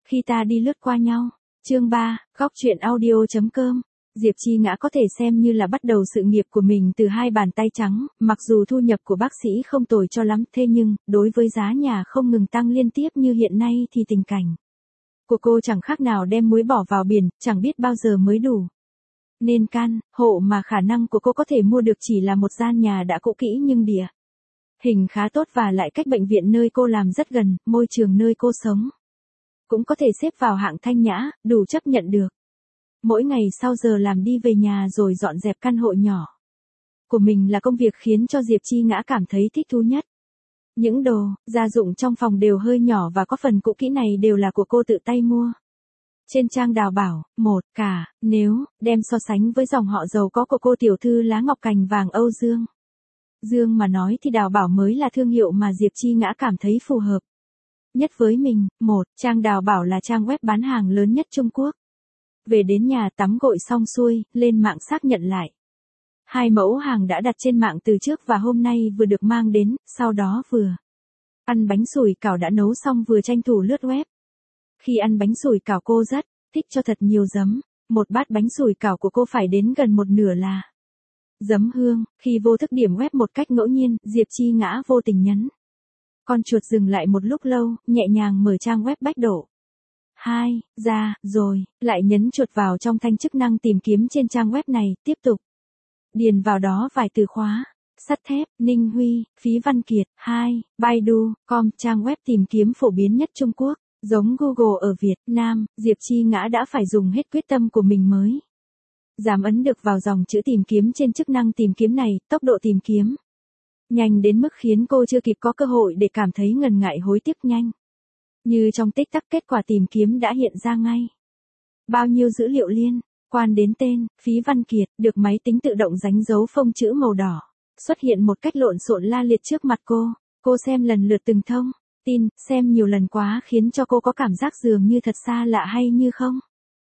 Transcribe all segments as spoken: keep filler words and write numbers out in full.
Khi ta đi lướt qua nhau. Chương ba, góc truyện audio chấm com. Diệp Chi Ngã có thể xem như là bắt đầu sự nghiệp của mình từ hai bàn tay trắng, mặc dù thu nhập của bác sĩ không tồi cho lắm, thế nhưng, đối với giá nhà không ngừng tăng liên tiếp như hiện nay thì tình cảnh của cô chẳng khác nào đem muối bỏ vào biển, chẳng biết bao giờ mới đủ. Nên căn hộ mà khả năng của cô có thể mua được chỉ là một gian nhà đã cũ kỹ nhưng địa hình khá tốt và lại cách bệnh viện nơi cô làm rất gần, môi trường nơi cô sống cũng có thể xếp vào hạng thanh nhã, đủ chấp nhận được. Mỗi ngày sau giờ làm đi về nhà rồi dọn dẹp căn hộ nhỏ của mình là công việc khiến cho Diệp Chi Ngã cảm thấy thích thú nhất. Những đồ, gia dụng trong phòng đều hơi nhỏ và có phần cũ kỹ này đều là của cô tự tay mua. Trên trang đào bảo, một, cả, nếu, đem so sánh với dòng họ giàu có của cô tiểu thư lá ngọc cành vàng Âu Dương. Dương mà nói thì đào bảo mới là thương hiệu mà Diệp Chi Ngã cảm thấy phù hợp nhất với mình. Một, trang đào bảo là trang web bán hàng lớn nhất Trung Quốc. Về đến nhà tắm gội xong xuôi, lên mạng xác nhận lại. Hai mẫu hàng đã đặt trên mạng từ trước và hôm nay vừa được mang đến, sau đó vừa ăn bánh sủi cảo đã nấu xong vừa tranh thủ lướt web. Khi ăn bánh sủi cảo cô rất thích cho thật nhiều giấm, một bát bánh sủi cảo của cô phải đến gần một nửa là giấm hương. Khi vô thức điểm web một cách ngẫu nhiên, Diệp Chi Ngã vô tình nhấn con chuột dừng lại một lúc lâu, nhẹ nhàng mở trang web Bách Độ hai ra, rồi lại nhấn chuột vào trong thanh chức năng tìm kiếm trên trang web này, tiếp tục điền vào đó vài từ khóa: sắt thép, Ninh Huy, Phí Văn Kiệt. Hai, Baidu chấm com, trang web tìm kiếm phổ biến nhất Trung Quốc. Giống Google ở Việt Nam, Diệp Chi Ngã đã phải dùng hết quyết tâm của mình mới dám ấn được vào dòng chữ tìm kiếm trên chức năng tìm kiếm này. Tốc độ tìm kiếm nhanh đến mức khiến cô chưa kịp có cơ hội để cảm thấy ngần ngại hối tiếc, nhanh như trong tích tắc kết quả tìm kiếm đã hiện ra ngay. Bao nhiêu dữ liệu liên quan đến tên Phí Văn Kiệt được máy tính tự động đánh dấu phông chữ màu đỏ xuất hiện một cách lộn xộn la liệt trước mặt cô. Cô xem lần lượt từng thông tin, xem nhiều lần quá khiến cho cô có cảm giác dường như thật xa lạ hay như không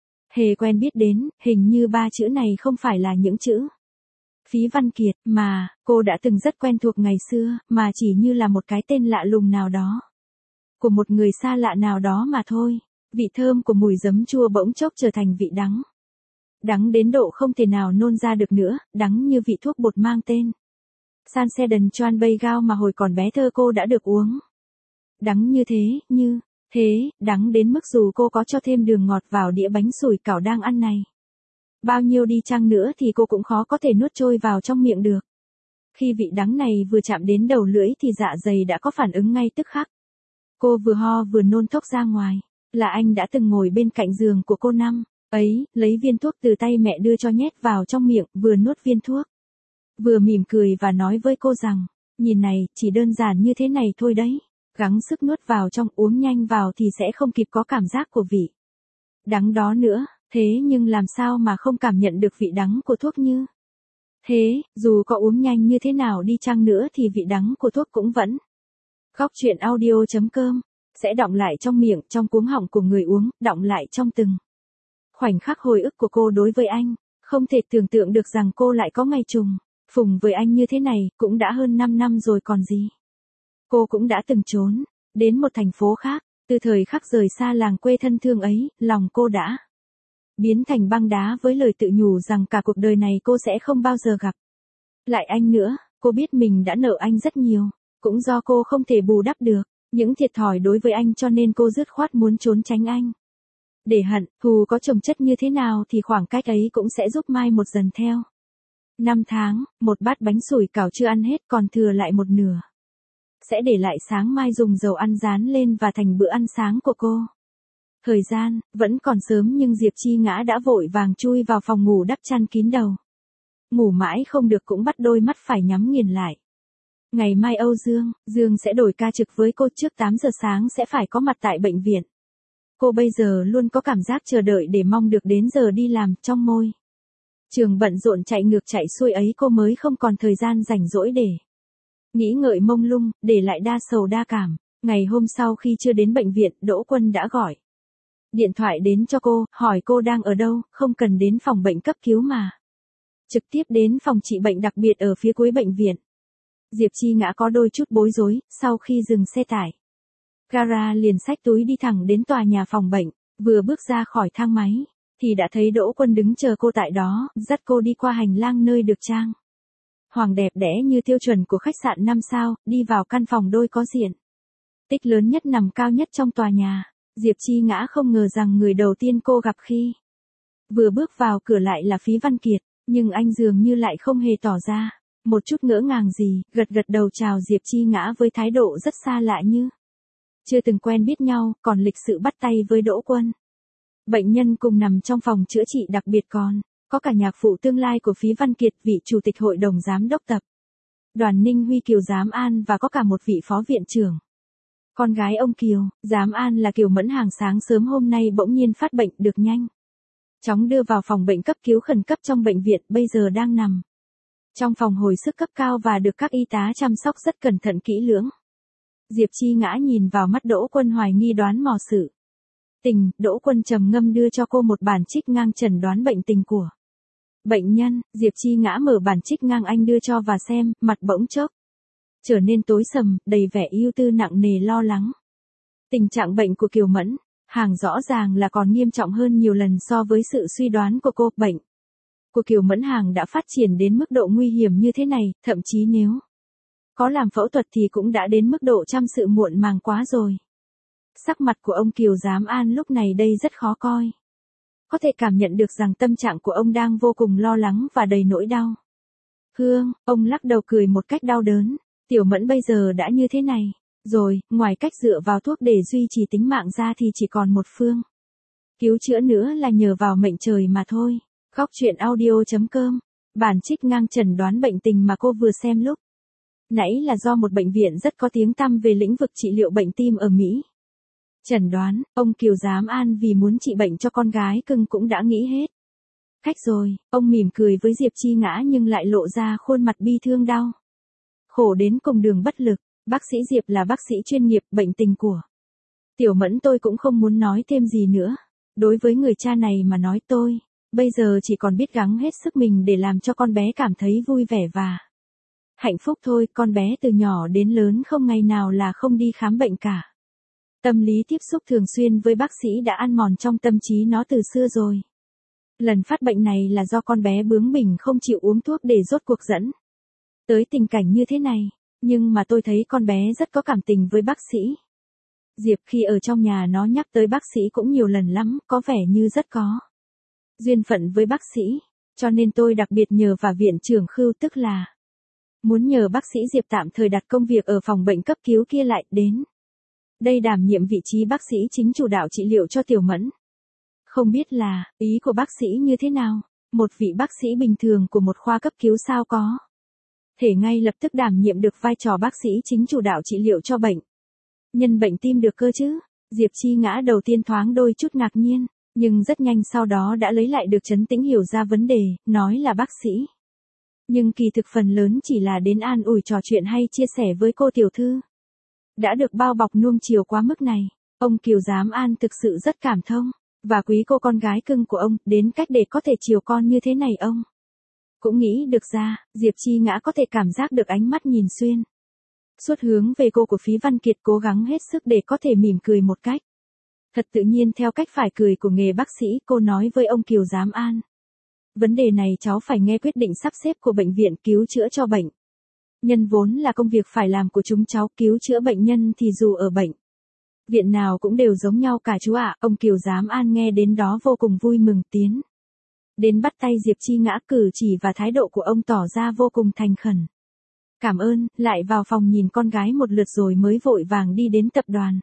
hề quen biết đến. Hình như ba chữ này không phải là những chữ Phí Văn Kiệt mà cô đã từng rất quen thuộc ngày xưa, mà chỉ như là một cái tên lạ lùng nào đó của một người xa lạ nào đó mà thôi. Vị thơm của mùi giấm chua bỗng chốc trở thành vị đắng. Đắng đến độ không thể nào nôn ra được nữa, đắng như vị thuốc bột mang tên San Sedan Choan Bay Gao mà hồi còn bé thơ cô đã được uống. Đắng như thế, như thế, đắng đến mức dù cô có cho thêm đường ngọt vào đĩa bánh sủi cảo đang ăn này bao nhiêu đi chăng nữa thì cô cũng khó có thể nuốt trôi vào trong miệng được. Khi vị đắng này vừa chạm đến đầu lưỡi thì dạ dày đã có phản ứng ngay tức khắc. Cô vừa ho vừa nôn thốc ra ngoài. Là anh đã từng ngồi bên cạnh giường của cô năm ấy, lấy viên thuốc từ tay mẹ đưa cho nhét vào trong miệng, vừa nuốt viên thuốc vừa mỉm cười và nói với cô rằng, nhìn này, chỉ đơn giản như thế này thôi đấy. Gắng sức nuốt vào trong, uống nhanh vào thì sẽ không kịp có cảm giác của vị đắng đó nữa. Thế nhưng làm sao mà không cảm nhận được vị đắng của thuốc như thế, dù có uống nhanh như thế nào đi chăng nữa thì vị đắng của thuốc cũng vẫn. Góc truyện audio chấm com sẽ đọng lại trong miệng, trong cuống họng của người uống, đọng lại trong từng khoảnh khắc hồi ức của cô đối với anh. Không thể tưởng tượng được rằng cô lại có ngày trùng phùng với anh như thế này, cũng đã hơn năm năm rồi còn gì. Cô cũng đã từng trốn đến một thành phố khác, từ thời khắc rời xa làng quê thân thương ấy, lòng cô đã biến thành băng đá với lời tự nhủ rằng cả cuộc đời này cô sẽ không bao giờ gặp lại anh nữa. Cô biết mình đã nợ anh rất nhiều, cũng do cô không thể bù đắp được những thiệt thòi đối với anh cho nên cô dứt khoát muốn trốn tránh anh. Để hận, thù có chồng chất như thế nào thì khoảng cách ấy cũng sẽ giúp mai một dần theo. Năm tháng, một bát bánh sủi cảo chưa ăn hết còn thừa lại một nửa. Sẽ để lại sáng mai dùng dầu ăn rán lên và thành bữa ăn sáng của cô. Thời gian, vẫn còn sớm nhưng Diệp Chi Ngã đã vội vàng chui vào phòng ngủ đắp chăn kín đầu. Ngủ mãi không được cũng bắt đôi mắt phải nhắm nghiền lại. Ngày mai Âu Dương, Dương sẽ đổi ca trực với cô, trước tám giờ sáng sẽ phải có mặt tại bệnh viện. Cô bây giờ luôn có cảm giác chờ đợi để mong được đến giờ đi làm. Trong môi trường bận rộn chạy ngược chạy xuôi ấy cô mới không còn thời gian rảnh rỗi để nghĩ ngợi mông lung, để lại đa sầu đa cảm. Ngày hôm sau khi chưa đến bệnh viện, Đỗ Quân đã gọi điện thoại đến cho cô, hỏi cô đang ở đâu, không cần đến phòng bệnh cấp cứu mà trực tiếp đến phòng trị bệnh đặc biệt ở phía cuối bệnh viện. Diệp Chi Ngã có đôi chút bối rối, sau khi dừng xe tải Gara liền xách túi đi thẳng đến tòa nhà phòng bệnh, vừa bước ra khỏi thang máy, thì đã thấy Đỗ Quân đứng chờ cô tại đó, dắt cô đi qua hành lang nơi được trang hoàng đẹp đẽ như tiêu chuẩn của khách sạn năm sao, đi vào căn phòng đôi có diện tích lớn nhất nằm cao nhất trong tòa nhà. Diệp Chi Ngã không ngờ rằng người đầu tiên cô gặp khi vừa bước vào cửa lại là Phí Văn Kiệt, nhưng anh dường như lại không hề tỏ ra một chút ngỡ ngàng gì, gật gật đầu chào Diệp Chi Ngã với thái độ rất xa lạ như chưa từng quen biết nhau, còn lịch sự bắt tay với Đỗ Quân. Bệnh nhân cùng nằm trong phòng chữa trị đặc biệt còn có cả nhạc phụ tương lai của Phí Văn Kiệt, vị chủ tịch hội đồng giám đốc tập đoàn Ninh Huy Kiều Giám An, và có cả một vị phó viện trưởng. Con gái ông Kiều, Giám An là Kiều Mẫn Hàng sáng sớm hôm nay bỗng nhiên phát bệnh, được nhanh chóng đưa vào phòng bệnh cấp cứu khẩn cấp trong bệnh viện, bây giờ đang nằm trong phòng hồi sức cấp cao và được các y tá chăm sóc rất cẩn thận kỹ lưỡng. Diệp Chi Ngã nhìn vào mắt Đỗ Quân hoài nghi đoán mò sự tình, Đỗ Quân trầm ngâm đưa cho cô một bản trích ngang chẩn đoán bệnh tình của bệnh nhân. Diệp Chi Ngã mở bản trích ngang anh đưa cho và xem, mặt bỗng chốc trở nên tối sầm, đầy vẻ ưu tư nặng nề lo lắng. Tình trạng bệnh của Kiều Mẫn Hàng rõ ràng là còn nghiêm trọng hơn nhiều lần so với sự suy đoán của cô. Bệnh của Kiều Mẫn Hàng đã phát triển đến mức độ nguy hiểm như thế này, thậm chí nếu có làm phẫu thuật thì cũng đã đến mức độ trăm sự muộn màng quá rồi. Sắc mặt của ông Kiều Giám An lúc này đây rất khó coi. Có thể cảm nhận được rằng tâm trạng của ông đang vô cùng lo lắng và đầy nỗi đau. Hương, ông lắc đầu cười một cách đau đớn. Tiểu Mẫn bây giờ đã như thế này rồi, ngoài cách dựa vào thuốc để duy trì tính mạng ra thì chỉ còn một phương cứu chữa nữa là nhờ vào mệnh trời mà thôi. Góc truyện audio chấm com. Bản trích ngang chẩn đoán bệnh tình mà cô vừa xem lúc nãy là do một bệnh viện rất có tiếng tăm về lĩnh vực trị liệu bệnh tim ở Mỹ chẩn đoán. Ông Kiều Giám An vì muốn trị bệnh cho con gái cưng cũng đã nghĩ hết cách rồi. Ông mỉm cười với Diệp Chi Ngã nhưng lại lộ ra khuôn mặt bi thương đau khổ đến cùng đường bất lực. Bác sĩ Diệp là bác sĩ chuyên nghiệp, bệnh tình của Tiểu Mẫn tôi cũng không muốn nói thêm gì nữa. Đối với người cha này mà nói, tôi bây giờ chỉ còn biết gắng hết sức mình để làm cho con bé cảm thấy vui vẻ và hạnh phúc thôi. Con bé từ nhỏ đến lớn không ngày nào là không đi khám bệnh cả. Tâm lý tiếp xúc thường xuyên với bác sĩ đã ăn mòn trong tâm trí nó từ xưa rồi. Lần phát bệnh này là do con bé bướng bỉnh không chịu uống thuốc để rốt cuộc dẫn tới tình cảnh như thế này. Nhưng mà tôi thấy con bé rất có cảm tình với bác sĩ Diệp, khi ở trong nhà nó nhắc tới bác sĩ cũng nhiều lần lắm, có vẻ như rất có duyên phận với bác sĩ. Cho nên tôi đặc biệt nhờ và viện trưởng Khưu, tức là muốn nhờ bác sĩ Diệp tạm thời đặt công việc ở phòng bệnh cấp cứu kia lại đến đây đảm nhiệm vị trí bác sĩ chính chủ đạo trị liệu cho Tiểu Mẫn. Không biết là ý của bác sĩ như thế nào, một vị bác sĩ bình thường của một khoa cấp cứu sao có thể ngay lập tức đảm nhiệm được vai trò bác sĩ chính chủ đạo trị liệu cho bệnh nhân bệnh tim được cơ chứ? Diệp Chi Ngã đầu tiên thoáng đôi chút ngạc nhiên, nhưng rất nhanh sau đó đã lấy lại được trấn tĩnh, hiểu ra vấn đề, nói là bác sĩ. Nhưng kỳ thực phần lớn chỉ là đến an ủi, trò chuyện hay chia sẻ với cô tiểu thư. Đã được bao bọc nuông chiều quá mức này, ông Kiều Giám An thực sự rất cảm thông và quý cô con gái cưng của ông, đến cách để có thể chiều con như thế này ông cũng nghĩ được ra. Diệp Chi Ngã có thể cảm giác được ánh mắt nhìn xuyên suốt hướng về cô của Phí Văn Kiệt, cố gắng hết sức để có thể mỉm cười một cách thật tự nhiên theo cách phải cười của nghề bác sĩ. Cô nói với ông Kiều Giám An, vấn đề này cháu phải nghe quyết định sắp xếp của bệnh viện cứu chữa cho bệnh nhân vốn là công việc phải làm của chúng cháu. Cứu chữa bệnh nhân thì dù ở bệnh viện nào cũng đều giống nhau cả chú ạ. Ông Kiều Giám An nghe đến đó vô cùng vui mừng, tiến đến bắt tay Diệp Chi Ngã, cử chỉ và thái độ của ông tỏ ra vô cùng thành khẩn. Cảm ơn, lại vào phòng nhìn con gái một lượt rồi mới vội vàng đi đến tập đoàn.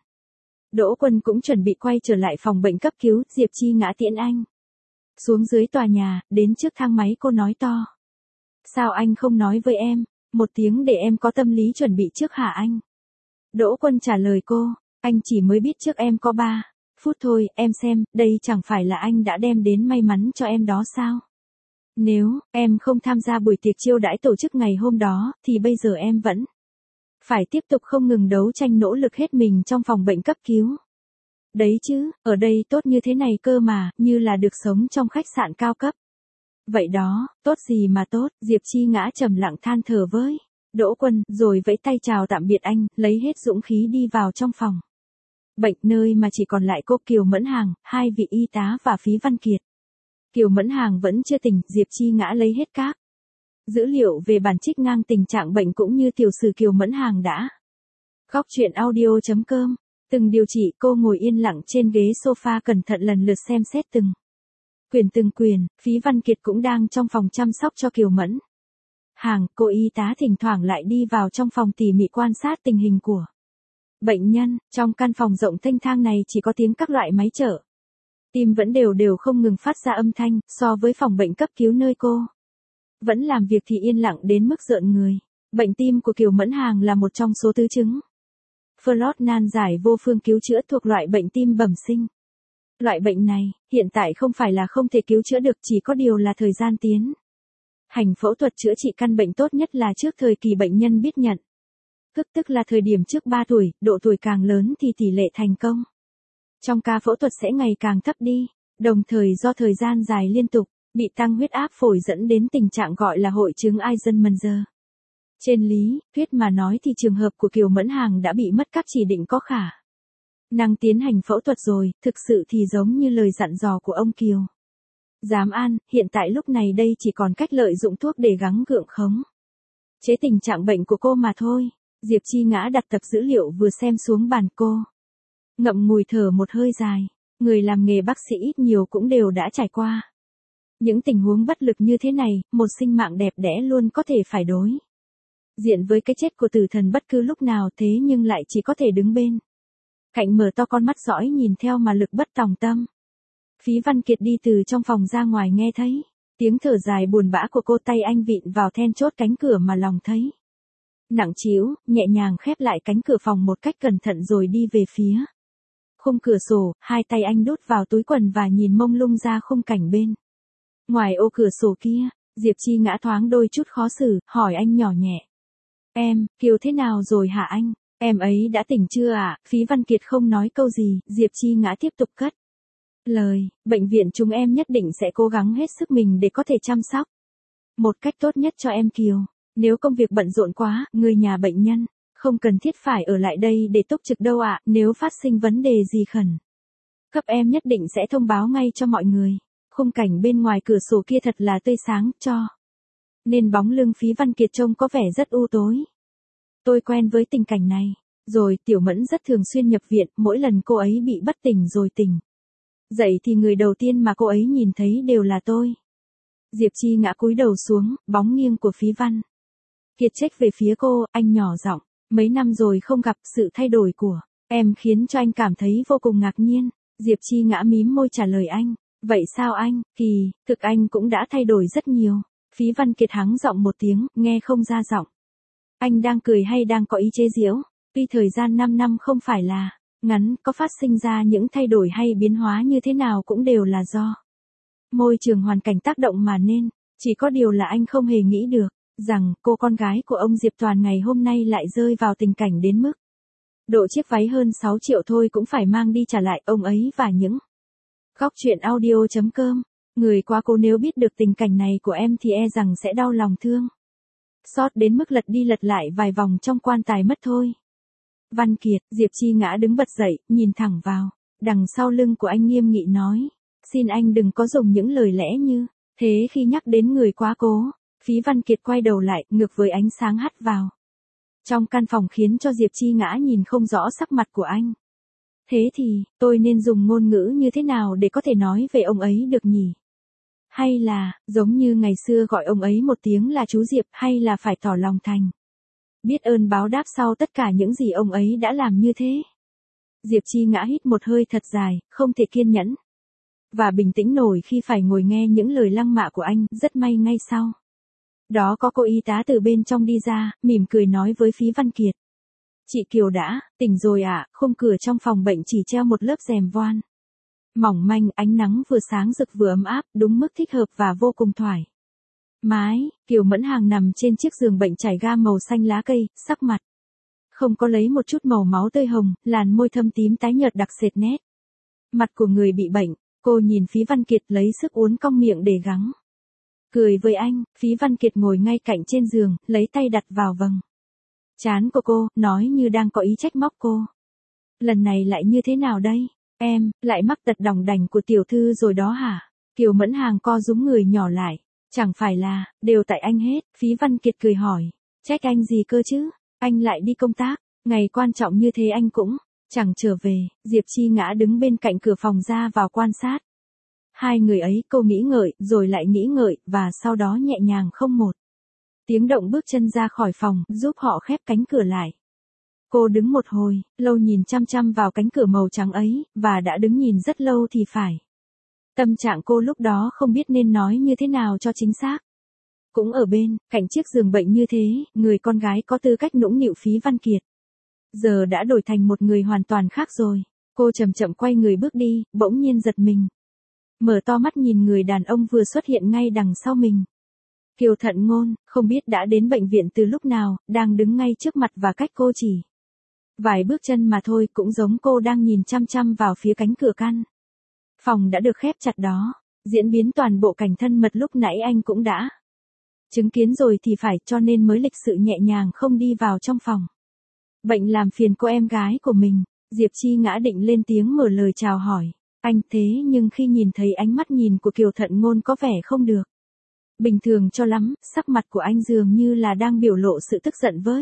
Đỗ Quân cũng chuẩn bị quay trở lại phòng bệnh cấp cứu. Diệp Chi Ngã tiễn anh xuống dưới tòa nhà, đến trước thang máy cô nói to. Sao anh không nói với em một tiếng để em có tâm lý chuẩn bị trước hả anh? Đỗ Quân trả lời cô, anh chỉ mới biết trước em có ba phút thôi, em xem, đây chẳng phải là anh đã đem đến may mắn cho em đó sao? Nếu em không tham gia buổi tiệc chiêu đãi tổ chức ngày hôm đó, thì bây giờ em vẫn phải tiếp tục không ngừng đấu tranh, nỗ lực hết mình trong phòng bệnh cấp cứu. Đấy chứ, ở đây tốt như thế này cơ mà, như là được sống trong khách sạn cao cấp. Vậy đó, tốt gì mà tốt. Diệp Chi Ngã trầm lặng than thở với Đỗ Quân, rồi vẫy tay chào tạm biệt anh, lấy hết dũng khí đi vào trong phòng. bệnh nơi mà chỉ còn lại cô Kiều Mẫn Hàng, hai vị y tá và Phí Văn Kiệt. Kiều Mẫn Hàng vẫn chưa tỉnh, Diệp Chi Ngã lấy hết các dữ liệu về bản trích ngang tình trạng bệnh cũng như tiểu sử Kiều Mẫn Hàng đã. Góc truyện audio.com. Từng điều trị, cô ngồi yên lặng trên ghế sofa cẩn thận lần lượt xem xét từng quyền từng quyền. Phí Văn Kiệt cũng đang trong phòng chăm sóc cho Kiều Mẫn Hàng, cô y tá thỉnh thoảng lại đi vào trong phòng tỉ mỉ quan sát tình hình của bệnh nhân. Trong căn phòng rộng thênh thang này chỉ có tiếng các loại máy trợ tim vẫn đều đều không ngừng phát ra âm thanh, so với phòng bệnh cấp cứu nơi cô vẫn làm việc thì yên lặng đến mức rợn người. Bệnh tim của Kiều Mẫn Hàng là một trong số tứ chứng Fallot nan giải vô phương cứu chữa thuộc loại bệnh tim bẩm sinh. Loại bệnh này, hiện tại không phải là không thể cứu chữa được, chỉ có điều là thời gian tiến hành phẫu thuật chữa trị căn bệnh tốt nhất là trước thời kỳ bệnh nhân biết nhận thức, tức là thời điểm trước ba tuổi, độ tuổi càng lớn thì tỷ lệ thành công trong ca phẫu thuật sẽ ngày càng thấp đi, đồng thời do thời gian dài liên tục bị tăng huyết áp phổi dẫn đến tình trạng gọi là hội chứng Eisenmenger. Trên lý thuyết mà nói thì trường hợp của Kiều Mẫn Hàng đã bị mất các chỉ định có khả năng tiến hành phẫu thuật rồi, thực sự thì giống như lời dặn dò của ông Kiều Giám An, hiện tại lúc này đây chỉ còn cách lợi dụng thuốc để gắng gượng khống chế tình trạng bệnh của cô mà thôi. Diệp Chi Ngã đặt tập dữ liệu vừa xem xuống bàn cô. Ngậm ngùi thở một hơi dài, người làm nghề bác sĩ ít nhiều cũng đều đã trải qua những tình huống bất lực như thế này, một sinh mạng đẹp đẽ luôn có thể phải đối diện với cái chết của tử thần bất cứ lúc nào, thế nhưng lại chỉ có thể đứng bên cạnh mở to con mắt dõi nhìn theo mà lực bất tòng tâm. Phí Văn Kiệt đi từ trong phòng ra ngoài nghe thấy tiếng thở dài buồn bã của cô, tay anh vịn vào then chốt cánh cửa mà lòng thấy nặng trĩu, nhẹ nhàng khép lại cánh cửa phòng một cách cẩn thận rồi đi về phía khung cửa sổ, hai tay anh đút vào túi quần và nhìn mông lung ra khung cảnh bên ngoài ô cửa sổ kia. Diệp Chi Ngã thoáng đôi chút khó xử, hỏi anh nhỏ nhẹ. Em, Kiều thế nào rồi hả anh? Em ấy đã tỉnh chưa ạ? À? Phí Văn Kiệt không nói câu gì, Diệp Chi Ngã tiếp tục cất lời, bệnh viện chúng em nhất định sẽ cố gắng hết sức mình để có thể chăm sóc một cách tốt nhất cho em Kiều. Nếu công việc bận rộn quá, người nhà bệnh nhân không cần thiết phải ở lại đây để túc trực đâu ạ, à. Nếu phát sinh vấn đề gì khẩn cấp em nhất định sẽ thông báo ngay cho mọi người. Khung cảnh bên ngoài cửa sổ kia thật là tươi sáng, cho nên bóng lưng Phí Văn Kiệt trông có vẻ rất u tối. Tôi quen với tình cảnh này rồi, Tiểu Mẫn rất thường xuyên nhập viện, mỗi lần cô ấy bị bất tỉnh rồi tỉnh dậy thì người đầu tiên mà cô ấy nhìn thấy đều là tôi. Diệp Chi Ngã cúi đầu xuống, bóng nghiêng của Phí Văn Kiệt trách về phía cô, anh nhỏ giọng, mấy năm rồi không gặp, sự thay đổi của em khiến cho anh cảm thấy vô cùng ngạc nhiên. Diệp Chi Ngã mím môi trả lời anh, vậy sao anh? Kỳ thực anh cũng đã thay đổi rất nhiều. Phí Văn Kiệt hắng giọng một tiếng, nghe không ra giọng anh đang cười hay đang có ý chế giễu. Tuy thời gian năm năm không phải là ngắn, có phát sinh ra những thay đổi hay biến hóa như thế nào cũng đều là do môi trường hoàn cảnh tác động mà nên, chỉ có điều là anh không hề nghĩ được rằng cô con gái của ông Diệp Toàn ngày hôm nay lại rơi vào tình cảnh đến mức độ chiếc váy hơn sáu triệu thôi cũng phải mang đi trả lại ông ấy và những góc truyện audio.com. Người quá cố nếu biết được tình cảnh này của em thì e rằng sẽ đau lòng thương xót đến mức lật đi lật lại vài vòng trong quan tài mất thôi. Văn Kiệt, Diệp Chi Ngã đứng bật dậy, nhìn thẳng vào đằng sau lưng của anh nghiêm nghị nói, xin anh đừng có dùng những lời lẽ như thế khi nhắc đến người quá cố. Phí Văn Kiệt quay đầu lại, ngược với ánh sáng hắt vào trong căn phòng khiến cho Diệp Chi Ngã nhìn không rõ sắc mặt của anh. Thế thì, tôi nên dùng ngôn ngữ như thế nào để có thể nói về ông ấy được nhỉ? Hay là, giống như ngày xưa gọi ông ấy một tiếng là chú Diệp, hay là phải tỏ lòng thành biết ơn báo đáp sau tất cả những gì ông ấy đã làm như thế? Diệp Chi Ngã hít một hơi thật dài, không thể kiên nhẫn và bình tĩnh nổi khi phải ngồi nghe những lời lăng mạ của anh. Rất may ngay sau đó có cô y tá từ bên trong đi ra, mỉm cười nói với Phí Văn Kiệt. Chị Kiều đã tỉnh rồi ạ. À? Khung cửa trong phòng bệnh chỉ treo một lớp rèm voan mỏng manh, ánh nắng vừa sáng rực vừa ấm áp, đúng mức thích hợp và vô cùng thoải mái. Kiều Mẫn Hàng nằm trên chiếc giường bệnh trải ga màu xanh lá cây, sắc mặt không có lấy một chút màu máu tươi hồng, làn môi thâm tím tái nhợt đặc sệt nét mặt của người bị bệnh. Cô nhìn Phí Văn Kiệt lấy sức uốn cong miệng để gắng cười với anh. Phí Văn Kiệt ngồi ngay cạnh trên giường, lấy tay đặt vào vầng trán của cô, nói như đang có ý trách móc cô. lần này lại như thế nào đây? Em, lại mắc tật đỏng đảnh của tiểu thư rồi đó hả? Kiều Mẫn Hàng co rúm người nhỏ lại. Chẳng phải là, đều tại anh hết, Phí Văn Kiệt cười hỏi. Trách anh gì cơ chứ? Anh lại đi công tác, ngày quan trọng như thế anh cũng chẳng trở về. Diệp Chi Ngã đứng bên cạnh cửa phòng ra vào quan sát. Hai người ấy, cô nghĩ ngợi, rồi lại nghĩ ngợi, và sau đó nhẹ nhàng không một tiếng động bước chân ra khỏi phòng, giúp họ khép cánh cửa lại. Cô đứng một hồi, lâu nhìn chăm chăm vào cánh cửa màu trắng ấy, và đã đứng nhìn rất lâu thì phải. Tâm trạng cô lúc đó không biết nên nói như thế nào cho chính xác. Cũng ở bên, cạnh chiếc giường bệnh như thế, người con gái có tư cách nũng nịu Phí Văn Kiệt. Giờ đã đổi thành một người hoàn toàn khác rồi. Cô chậm chậm quay người bước đi, bỗng nhiên giật mình. Mở to mắt nhìn người đàn ông vừa xuất hiện ngay đằng sau mình. Kiều Thận Ngôn, không biết đã đến bệnh viện từ lúc nào, đang đứng ngay trước mặt và cách cô chỉ vài bước chân mà thôi, cũng giống cô đang nhìn chăm chăm vào phía cánh cửa căn phòng đã được khép chặt đó. Diễn biến toàn bộ cảnh thân mật lúc nãy anh cũng đã chứng kiến rồi thì phải, cho nên mới lịch sự nhẹ nhàng không đi vào trong phòng bệnh làm phiền cô em gái của mình. Diệp Chi Ngã định lên tiếng mở lời chào hỏi anh, thế nhưng khi nhìn thấy ánh mắt nhìn của Kiều Thận Ngôn có vẻ không được bình thường cho lắm, sắc mặt của anh dường như là đang biểu lộ sự tức giận với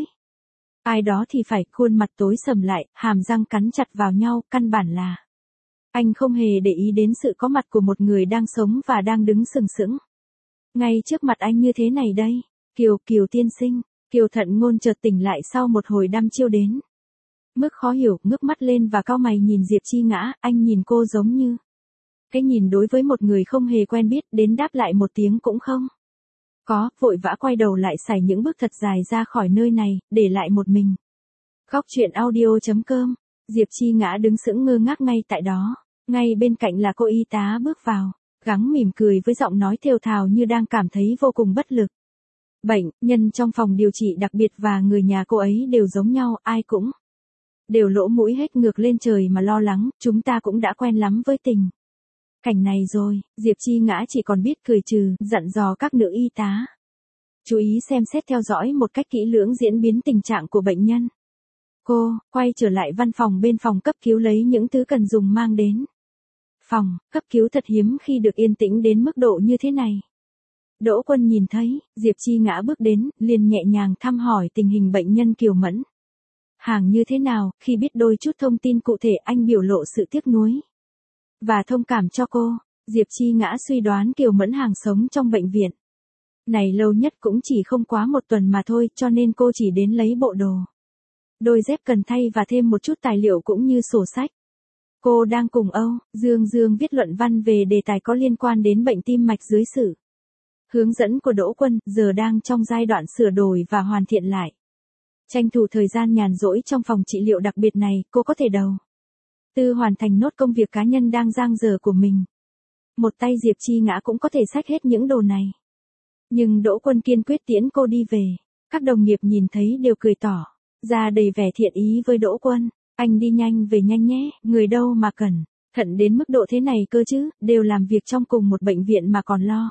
ai đó thì phải, khuôn mặt tối sầm lại, hàm răng cắn chặt vào nhau, căn bản là anh không hề để ý đến sự có mặt của một người đang sống và đang đứng sừng sững ngay trước mặt anh như thế này đây. Kiều, Kiều tiên sinh. Kiều Thận Ngôn chợt tỉnh lại sau một hồi đăm chiêu đến mức khó hiểu, ngước mắt lên và cau mày nhìn Diệp Chi Ngã. Anh nhìn cô giống như cái nhìn đối với một người không hề quen biết, đến đáp lại một tiếng cũng không có, vội vã quay đầu lại sải những bước thật dài ra khỏi nơi này, để lại một mình. Góc truyện audio chấm com. Diệp Chi Ngã đứng sững ngơ ngác ngay tại đó. Ngay bên cạnh là cô y tá bước vào, gắng mỉm cười với giọng nói thều thào như đang cảm thấy vô cùng bất lực. Bệnh nhân trong phòng điều trị đặc biệt và người nhà cô ấy đều giống nhau, ai cũng đều lỗ mũi hết ngược lên trời mà lo lắng, chúng ta cũng đã quen lắm với tình cảnh này rồi. Diệp Chi Ngã chỉ còn biết cười trừ, dặn dò các nữ y tá chú ý xem xét theo dõi một cách kỹ lưỡng diễn biến tình trạng của bệnh nhân. Cô quay trở lại văn phòng bên phòng cấp cứu lấy những thứ cần dùng mang đến phòng cấp cứu. Thật hiếm khi được yên tĩnh đến mức độ như thế này. Đỗ Quân nhìn thấy Diệp Chi Ngã bước đến, liền nhẹ nhàng thăm hỏi tình hình bệnh nhân Kiều Mẫn Hàng như thế nào. Khi biết đôi chút thông tin cụ thể, anh biểu lộ sự tiếc nuối và thông cảm cho cô. Diệp Chi Ngã suy đoán Kiều Mẫn Hàng sống trong bệnh viện này lâu nhất cũng chỉ không quá một tuần mà thôi, cho nên cô chỉ đến lấy bộ đồ, đôi dép cần thay và thêm một chút tài liệu cũng như sổ sách. Cô đang cùng Âu Dương Dương viết luận văn về đề tài có liên quan đến bệnh tim mạch dưới sự hướng dẫn của Đỗ Quân, giờ đang trong giai đoạn sửa đổi và hoàn thiện lại. Tranh thủ thời gian nhàn rỗi trong phòng trị liệu đặc biệt này, cô có thể đầu tư hoàn thành nốt công việc cá nhân đang dang dở của mình. Một tay Diệp Chi Ngã cũng có thể xách hết những đồ này. Nhưng Đỗ Quân kiên quyết tiễn cô đi về. Các đồng nghiệp nhìn thấy đều cười tỏ ra đầy vẻ thiện ý với Đỗ Quân. Anh đi nhanh về nhanh nhé, người đâu mà cẩn thận đến mức độ thế này cơ chứ, đều làm việc trong cùng một bệnh viện mà còn lo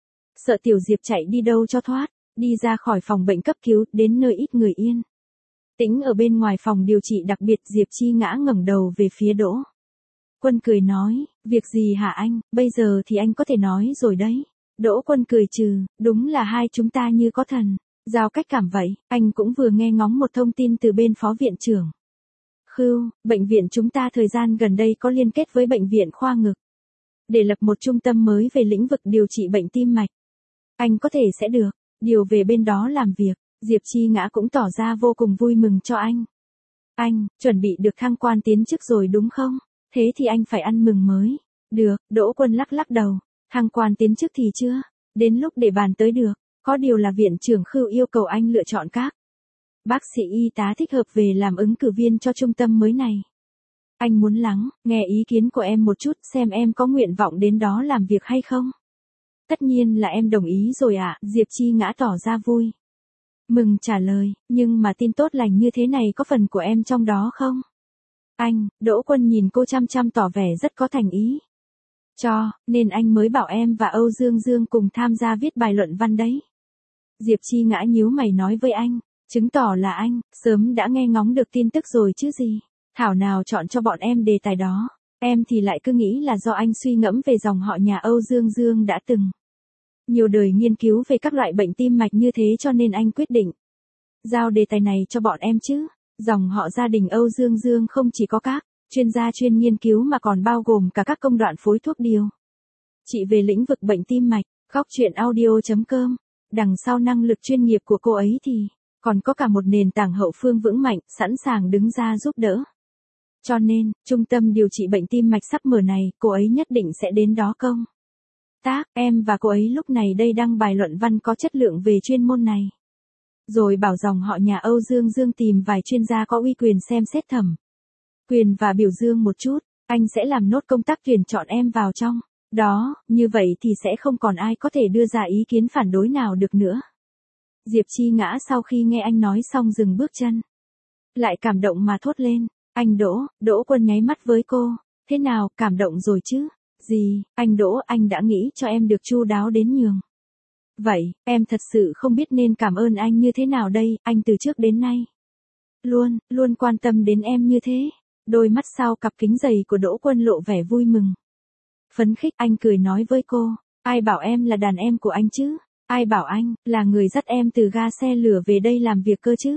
sợ tiểu Diệp chạy đi đâu cho thoát. Đi ra khỏi phòng bệnh cấp cứu, đến nơi ít người yên tĩnh ở bên ngoài phòng điều trị đặc biệt. Diệp Chi Ngã ngẩng đầu về phía Đỗ Quân cười nói, việc gì hả anh, bây giờ thì anh có thể nói rồi đấy. Đỗ Quân cười trừ, đúng là hai chúng ta như có thần giao cách cảm vậy. Anh cũng vừa nghe ngóng một thông tin từ bên phó viện trưởng Khưu, bệnh viện chúng ta thời gian gần đây có liên kết với bệnh viện khoa ngực để lập một trung tâm mới về lĩnh vực điều trị bệnh tim mạch. Anh có thể sẽ được điều về bên đó làm việc. Diệp Chi Ngã cũng tỏ ra vô cùng vui mừng cho anh. Anh, chuẩn bị được thăng quan tiến chức rồi đúng không? Thế thì anh phải ăn mừng mới. Được, Đỗ Quân lắc lắc đầu. Thăng quan tiến chức thì chưa, đến lúc để bàn tới được. Có điều là viện trưởng Khưu yêu cầu anh lựa chọn các bác sĩ y tá thích hợp về làm ứng cử viên cho trung tâm mới này. Anh muốn lắng nghe ý kiến của em một chút, xem em có nguyện vọng đến đó làm việc hay không. Tất nhiên là em đồng ý rồi ạ. Diệp Chi Ngã tỏ ra vui mừng trả lời, nhưng mà tin tốt lành như thế này có phần của em trong đó không? Anh, Đỗ Quân nhìn cô chăm chăm tỏ vẻ rất có thành ý. Cho, nên anh mới bảo em và Âu Dương Dương cùng tham gia viết bài luận văn đấy. Diệp Chi Ngã nhíu mày nói với anh, chứng tỏ là anh, sớm đã nghe ngóng được tin tức rồi chứ gì. Thảo nào chọn cho bọn em đề tài đó, em thì lại cứ nghĩ là do anh suy ngẫm về dòng họ nhà Âu Dương Dương đã từng nhiều đời nghiên cứu về các loại bệnh tim mạch như thế cho nên anh quyết định giao đề tài này cho bọn em chứ. Dòng họ gia đình Âu Dương Dương không chỉ có các chuyên gia chuyên nghiên cứu mà còn bao gồm cả các công đoạn phối thuốc điều trị về lĩnh vực bệnh tim mạch. Góc chuyện audio chấm com. Đằng sau năng lực chuyên nghiệp của cô ấy thì còn có cả một nền tảng hậu phương vững mạnh, sẵn sàng đứng ra giúp đỡ. Cho nên, trung tâm điều trị bệnh tim mạch sắp mở này, cô ấy nhất định sẽ đến đó công tác. Em và cô ấy lúc này đây đăng bài luận văn có chất lượng về chuyên môn này. Rồi bảo dòng họ nhà Âu Dương Dương tìm vài chuyên gia có uy quyền xem xét thẩm quyền và biểu dương một chút. Anh sẽ làm nốt công tác tuyển chọn em vào trong đó, như vậy thì sẽ không còn ai có thể đưa ra ý kiến phản đối nào được nữa. Diệp Chi Ngã sau khi nghe anh nói xong dừng bước chân. Lại cảm động mà thốt lên. Anh Đỗ. Đỗ Quân nháy mắt với cô. Thế nào, cảm động rồi chứ? Gì, anh Đỗ, anh đã nghĩ cho em được chu đáo đến nhường vậy, em thật sự không biết nên cảm ơn anh như thế nào đây, anh từ trước đến nay luôn, luôn quan tâm đến em như thế. Đôi mắt sau cặp kính dày của Đỗ Quân lộ vẻ vui mừng. Phấn khích, anh cười nói với cô, ai bảo em là đàn em của anh chứ? Ai bảo anh là người dắt em từ ga xe lửa về đây làm việc cơ chứ?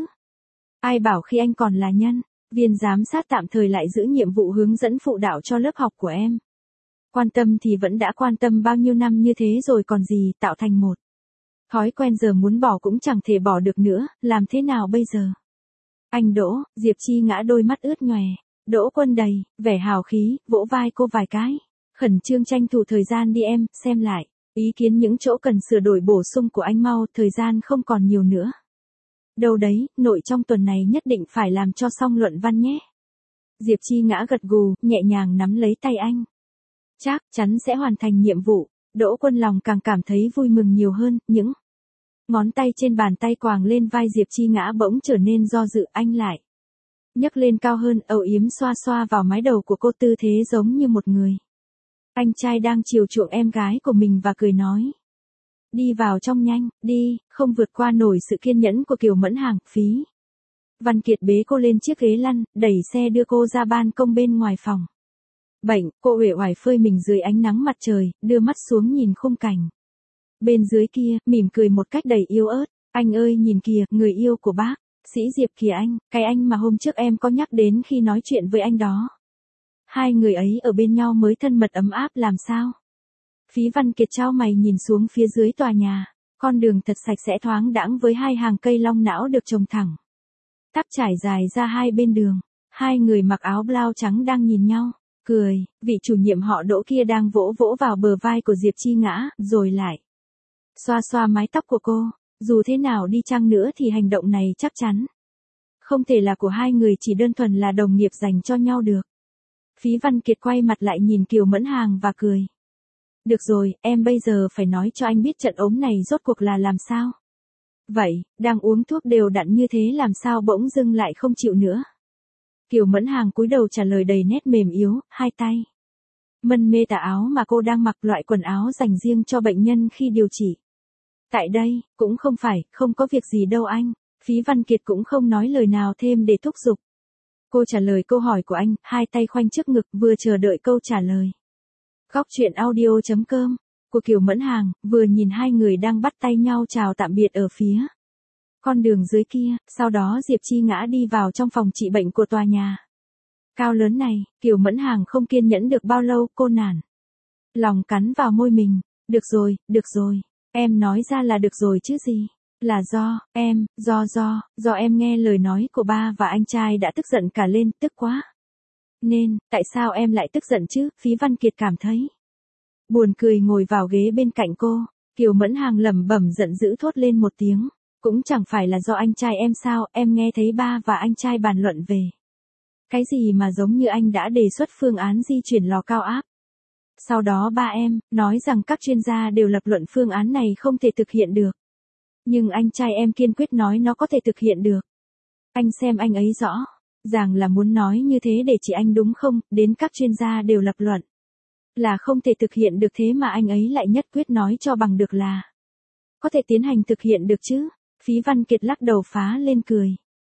Ai bảo khi anh còn là nhân viên giám sát tạm thời lại giữ nhiệm vụ hướng dẫn phụ đạo cho lớp học của em? Quan tâm thì vẫn đã quan tâm bao nhiêu năm như thế rồi còn gì, tạo thành một thói quen giờ muốn bỏ cũng chẳng thể bỏ được nữa, làm thế nào bây giờ? Anh Đỗ. Diệp Chi Ngã đôi mắt ướt nhòe. Đỗ Quân đầy vẻ hào khí, vỗ vai cô vài cái. Khẩn trương tranh thủ thời gian đi em, xem lại ý kiến những chỗ cần sửa đổi bổ sung của anh mau, thời gian không còn nhiều nữa. Đâu đấy, nội trong tuần này nhất định phải làm cho xong luận văn nhé. Diệp Chi Ngã gật gù, nhẹ nhàng nắm lấy tay anh. Chắc chắn sẽ hoàn thành nhiệm vụ. Đỗ Quân lòng càng cảm thấy vui mừng nhiều hơn, những ngón tay trên bàn tay quàng lên vai Diệp Chi Ngã bỗng trở nên do dự, anh lại nhấc lên cao hơn, âu yếm xoa xoa vào mái đầu của cô, tư thế giống như một người anh trai đang chiều chuộng em gái của mình và cười nói. Đi vào trong nhanh, đi, không vượt qua nổi sự kiên nhẫn của Kiều Mẫn Hàng. Phí Văn Kiệt bế cô lên chiếc ghế lăn, đẩy xe đưa cô ra ban công bên ngoài phòng bệnh. Cô uể oải phơi mình dưới ánh nắng mặt trời, đưa mắt xuống nhìn khung cảnh bên dưới kia, mỉm cười một cách đầy yếu ớt. Anh ơi nhìn kìa, người yêu của bác, Sĩ Diệp kìa anh, cái anh mà hôm trước em có nhắc đến khi nói chuyện với anh đó. Hai người ấy ở bên nhau mới thân mật ấm áp làm sao? Phí Văn Kiệt trao mày nhìn xuống phía dưới tòa nhà, con đường thật sạch sẽ thoáng đãng với hai hàng cây long não được trồng thẳng tắp trải dài ra hai bên đường. Hai người mặc áo blau trắng đang nhìn nhau, cười. Vị chủ nhiệm họ Đỗ kia đang vỗ vỗ vào bờ vai của Diệp Chi Ngã, rồi lại xoa xoa mái tóc của cô. Dù thế nào đi chăng nữa thì hành động này chắc chắn không thể là của hai người chỉ đơn thuần là đồng nghiệp dành cho nhau được. Phí Văn Kiệt quay mặt lại nhìn Kiều Mẫn Hàng và cười. Được rồi, em bây giờ phải nói cho anh biết trận ốm này rốt cuộc là làm sao. Vậy, đang uống thuốc đều đặn như thế làm sao bỗng dưng lại không chịu nữa. Kiều Mẫn Hàng cúi đầu trả lời đầy nét mềm yếu, hai tay mân mê tà áo mà cô đang mặc, loại quần áo dành riêng cho bệnh nhân khi điều trị. Tại đây, cũng không phải, không có việc gì đâu anh. Phí Văn Kiệt cũng không nói lời nào thêm để thúc giục cô trả lời câu hỏi của anh, hai tay khoanh trước ngực vừa chờ đợi câu trả lời. Góc chuyện audio chấm com của Kiều Mẫn Hàng, vừa nhìn hai người đang bắt tay nhau chào tạm biệt ở phía con đường dưới kia, sau đó Diệp Chi Ngã đi vào trong phòng trị bệnh của tòa nhà cao lớn này. Kiều Mẫn Hàng không kiên nhẫn được bao lâu, cô nản lòng cắn vào môi mình. Được rồi, được rồi, em nói ra là được rồi chứ gì. Là do, em, do do, do em nghe lời nói của ba và anh trai đã tức giận cả lên, tức quá. Nên, tại sao em lại tức giận chứ? Phí Văn Kiệt cảm thấy buồn cười ngồi vào ghế bên cạnh cô. Kiều Mẫn Hàng lẩm bẩm giận dữ thốt lên một tiếng. Cũng chẳng phải là do anh trai em sao, em nghe thấy ba và anh trai bàn luận về cái gì mà giống như anh đã đề xuất phương án di chuyển lò cao áp. Sau đó ba em nói rằng các chuyên gia đều lập luận phương án này không thể thực hiện được. Nhưng anh trai em kiên quyết nói nó có thể thực hiện được. Anh xem anh ấy rõ ràng là muốn nói như thế để chỉ anh đúng không, đến các chuyên gia đều lập luận là không thể thực hiện được, thế mà anh ấy lại nhất quyết nói cho bằng được là có thể tiến hành thực hiện được chứ. Phí Văn Kiệt lắc đầu phá lên cười.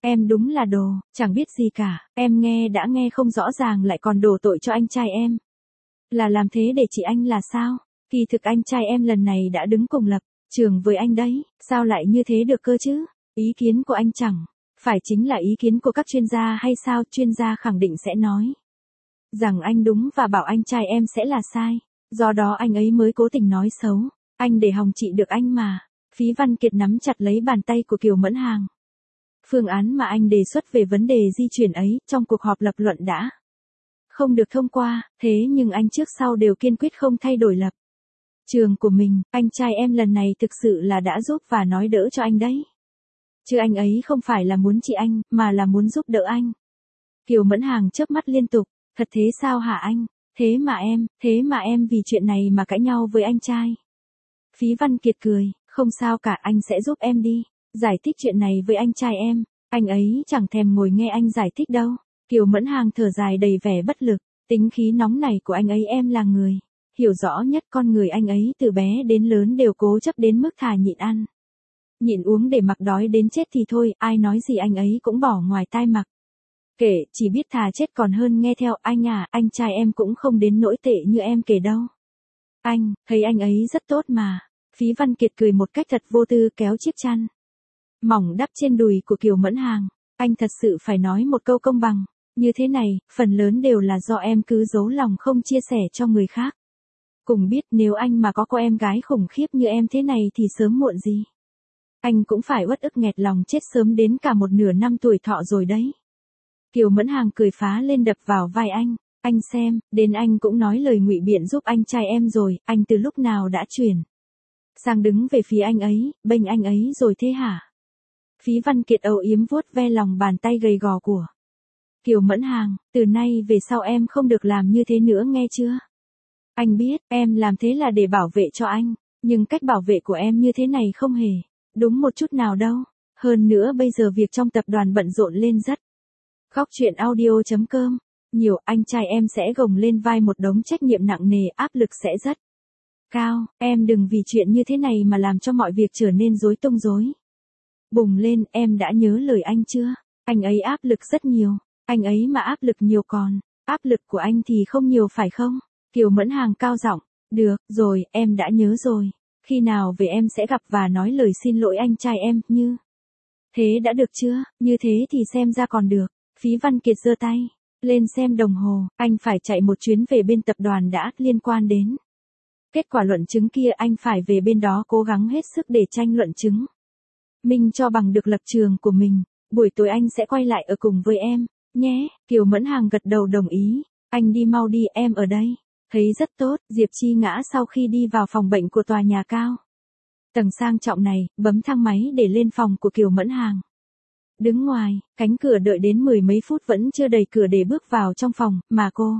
Em đúng là đồ, chẳng biết gì cả, em nghe đã nghe không rõ ràng lại còn đổ tội cho anh trai em. Là làm thế để chị anh là sao? Kỳ thực anh trai em lần này đã đứng cùng lập trường với anh đấy, sao lại như thế được cơ chứ? Ý kiến của anh chẳng phải chính là ý kiến của các chuyên gia hay sao? Chuyên gia khẳng định sẽ nói rằng anh đúng và bảo anh trai em sẽ là sai. Do đó anh ấy mới cố tình nói xấu anh để hòng trị được anh mà. Phí Văn Kiệt nắm chặt lấy bàn tay của Kiều Mẫn Hàng. Phương án mà anh đề xuất về vấn đề di chuyển ấy trong cuộc họp lập luận đã không được thông qua, thế nhưng anh trước sau đều kiên quyết không thay đổi lập trường của mình. Anh trai em lần này thực sự là đã giúp và nói đỡ cho anh đấy. Chứ anh ấy không phải là muốn trị anh, mà là muốn giúp đỡ anh. Kiều Mẫn Hàng chớp mắt liên tục, thật thế sao hả anh? Thế mà em, thế mà em vì chuyện này mà cãi nhau với anh trai. Phí Văn Kiệt cười, không sao cả, anh sẽ giúp em đi. Giải thích chuyện này với anh trai em, anh ấy chẳng thèm ngồi nghe anh giải thích đâu. Kiều Mẫn Hàng thở dài đầy vẻ bất lực, tính khí nóng này của anh ấy em là người hiểu rõ nhất. Con người anh ấy từ bé đến lớn đều cố chấp đến mức thà nhịn ăn nhịn uống để mặc đói đến chết thì thôi, ai nói gì anh ấy cũng bỏ ngoài tai mặc. Kể, chỉ biết thà chết còn hơn nghe theo. Anh à, anh trai em cũng không đến nỗi tệ như em kể đâu. Anh, thấy anh ấy rất tốt mà. Phí Văn Kiệt cười một cách thật vô tư kéo chiếc chăn mỏng đắp trên đùi của Kiều Mẫn Hàng. Anh thật sự phải nói một câu công bằng. Như thế này, phần lớn đều là do em cứ giấu lòng không chia sẻ cho người khác. Cùng biết nếu anh mà có cô em gái khủng khiếp như em thế này thì sớm muộn gì anh cũng phải uất ức nghẹt lòng chết sớm đến cả một nửa năm tuổi thọ rồi đấy. Kiều Mẫn Hàng cười phá lên đập vào vai anh. Anh xem, đến anh cũng nói lời ngụy biện giúp anh trai em rồi, anh từ lúc nào đã chuyển sang đứng về phía anh ấy, bênh anh ấy rồi thế hả? Phí Văn Kiệt âu yếm vuốt ve lòng bàn tay gầy gò của Kiều Mẫn Hàng, từ nay về sau em không được làm như thế nữa nghe chưa? Anh biết, em làm thế là để bảo vệ cho anh, nhưng cách bảo vệ của em như thế này không hề đúng một chút nào đâu. Hơn nữa bây giờ việc trong tập đoàn bận rộn lên rất. Góc truyện audio chấm com. Nhiều, anh trai em sẽ gồng lên vai một đống trách nhiệm nặng nề, áp lực sẽ rất cao. Em đừng vì chuyện như thế này mà làm cho mọi việc trở nên rối tung rối bùng lên. Em đã nhớ lời anh chưa? Anh ấy áp lực rất nhiều. Anh ấy mà áp lực nhiều còn áp lực của anh thì không nhiều phải không? Kiều Mẫn Hàng cao giọng. Được rồi, em đã nhớ rồi. Khi nào về em sẽ gặp và nói lời xin lỗi anh trai em, như thế đã được chưa? Như thế thì xem ra còn được. Phí Văn Kiệt giơ tay lên xem đồng hồ, anh phải chạy một chuyến về bên tập đoàn đã, liên quan đến kết quả luận chứng kia anh phải về bên đó cố gắng hết sức để tranh luận chứng minh cho bằng được lập trường của mình. Buổi tối anh sẽ quay lại ở cùng với em, nhé. Kiều Mẫn Hàng gật đầu đồng ý. Anh đi mau đi, em ở đây. Thấy rất tốt, Diệp Chi ngã sau khi đi vào phòng bệnh của tòa nhà cao tầng sang trọng này, bấm thang máy để lên phòng của Kiều Mẫn Hàng. Đứng ngoài, cánh cửa đợi đến mười mấy phút vẫn chưa đẩy cửa để bước vào trong phòng, mà cô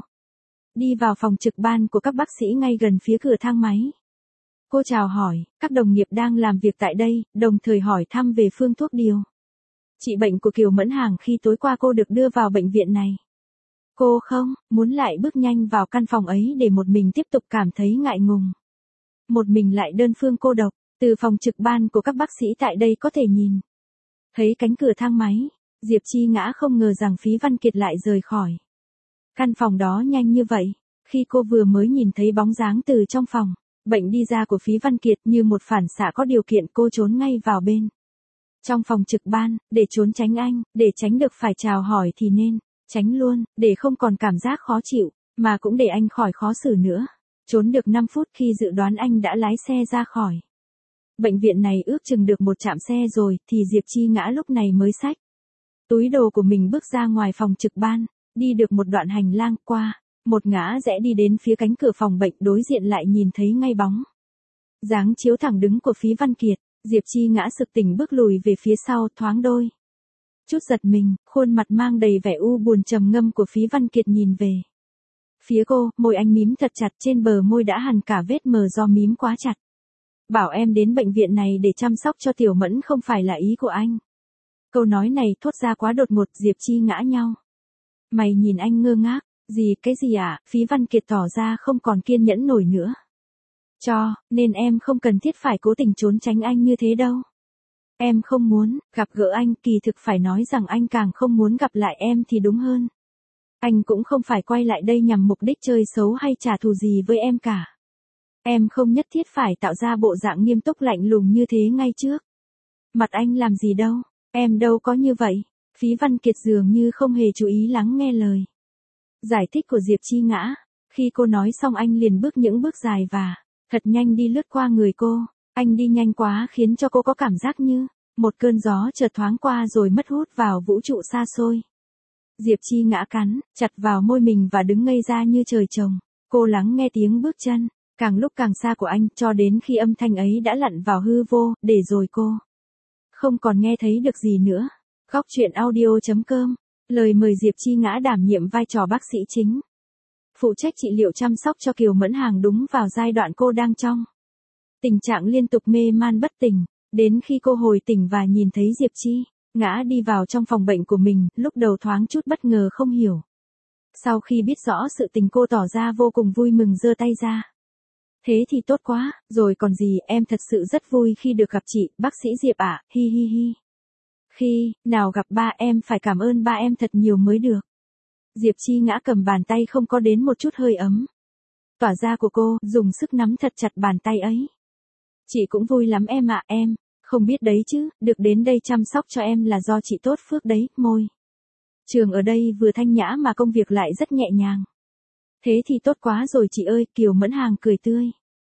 đi vào phòng trực ban của các bác sĩ ngay gần phía cửa thang máy. Cô chào hỏi các đồng nghiệp đang làm việc tại đây, đồng thời hỏi thăm về phương thuốc điều trị bệnh của Kiều Mẫn Hàng khi tối qua cô được đưa vào bệnh viện này. Cô không muốn lại bước nhanh vào căn phòng ấy để một mình tiếp tục cảm thấy ngại ngùng. Một mình lại đơn phương cô độc. Từ phòng trực ban của các bác sĩ tại đây có thể nhìn thấy cánh cửa thang máy. Diệp Chi ngã không ngờ rằng Phí Văn Kiệt lại rời khỏi căn phòng đó nhanh như vậy. Khi cô vừa mới nhìn thấy bóng dáng từ trong phòng bệnh đi ra của Phí Văn Kiệt, như một phản xạ có điều kiện cô trốn ngay vào bên trong phòng trực ban, để trốn tránh anh, để tránh được phải chào hỏi thì nên tránh luôn, để không còn cảm giác khó chịu, mà cũng để anh khỏi khó xử nữa. Trốn được năm phút khi dự đoán anh đã lái xe ra khỏi bệnh viện này ước chừng được một trạm xe rồi, thì Diệp Chi ngã lúc này mới xách túi đồ của mình bước ra ngoài phòng trực ban, đi được một đoạn hành lang qua một ngã rẽ đi đến phía cánh cửa phòng bệnh, đối diện lại nhìn thấy ngay bóng dáng chiếu thẳng đứng của Phí Văn Kiệt. Diệp Chi ngã sực tỉnh bước lùi về phía sau, thoáng đôi chút giật mình, khuôn mặt mang đầy vẻ u buồn trầm ngâm của Phí Văn Kiệt nhìn về phía cô, môi anh mím thật chặt, trên bờ môi đã hằn cả vết mờ do mím quá chặt. Bảo em đến bệnh viện này để chăm sóc cho Tiểu Mẫn không phải là ý của anh. Câu nói này thốt ra quá đột ngột, Diệp Chi ngã nhau. Mày nhìn anh ngơ ngác. Gì, cái gì ạ? À? Phí Văn Kiệt tỏ ra không còn kiên nhẫn nổi nữa. Cho, nên em không cần thiết phải cố tình trốn tránh anh như thế đâu. Em không muốn gặp gỡ anh, kỳ thực phải nói rằng anh càng không muốn gặp lại em thì đúng hơn. Anh cũng không phải quay lại đây nhằm mục đích chơi xấu hay trả thù gì với em cả. Em không nhất thiết phải tạo ra bộ dạng nghiêm túc lạnh lùng như thế ngay trước mặt anh làm gì đâu, em đâu có như vậy. Phí Văn Kiệt dường như không hề chú ý lắng nghe lời giải thích của Diệp Chi Ngã. Khi cô nói xong anh liền bước những bước dài và thật nhanh đi lướt qua người cô. Anh đi nhanh quá khiến cho cô có cảm giác như một cơn gió chợt thoáng qua rồi mất hút vào vũ trụ xa xôi. Diệp Chi Ngã cắn chặt vào môi mình và đứng ngây ra như trời trồng. Cô lắng nghe tiếng bước chân càng lúc càng xa của anh cho đến khi âm thanh ấy đã lặn vào hư vô, để rồi cô không còn nghe thấy được gì nữa. Góc truyện audio chấm com. Lời mời Diệp Chi Ngã đảm nhiệm vai trò bác sĩ chính, phụ trách trị liệu chăm sóc cho Kiều Mẫn Hàng đúng vào giai đoạn cô đang trong tình trạng liên tục mê man bất tỉnh. Đến khi cô hồi tỉnh và nhìn thấy Diệp Chi Ngã đi vào trong phòng bệnh của mình, lúc đầu thoáng chút bất ngờ không hiểu. Sau khi biết rõ sự tình cô tỏ ra vô cùng vui mừng giơ tay ra. Thế thì tốt quá, rồi còn gì, em thật sự rất vui khi được gặp chị, bác sĩ Diệp ạ, hi hi hi. Khi nào gặp ba em phải cảm ơn ba em thật nhiều mới được. Diệp Chi Ngã cầm bàn tay không có đến một chút hơi ấm tỏa ra của cô, dùng sức nắm thật chặt bàn tay ấy. Chị cũng vui lắm em ạ, em không biết đấy chứ, được đến đây chăm sóc cho em là do chị tốt phước đấy, môi trường ở đây vừa thanh nhã mà công việc lại rất nhẹ nhàng. Thế thì tốt quá rồi chị ơi, Kiều Mẫn Hàng cười tươi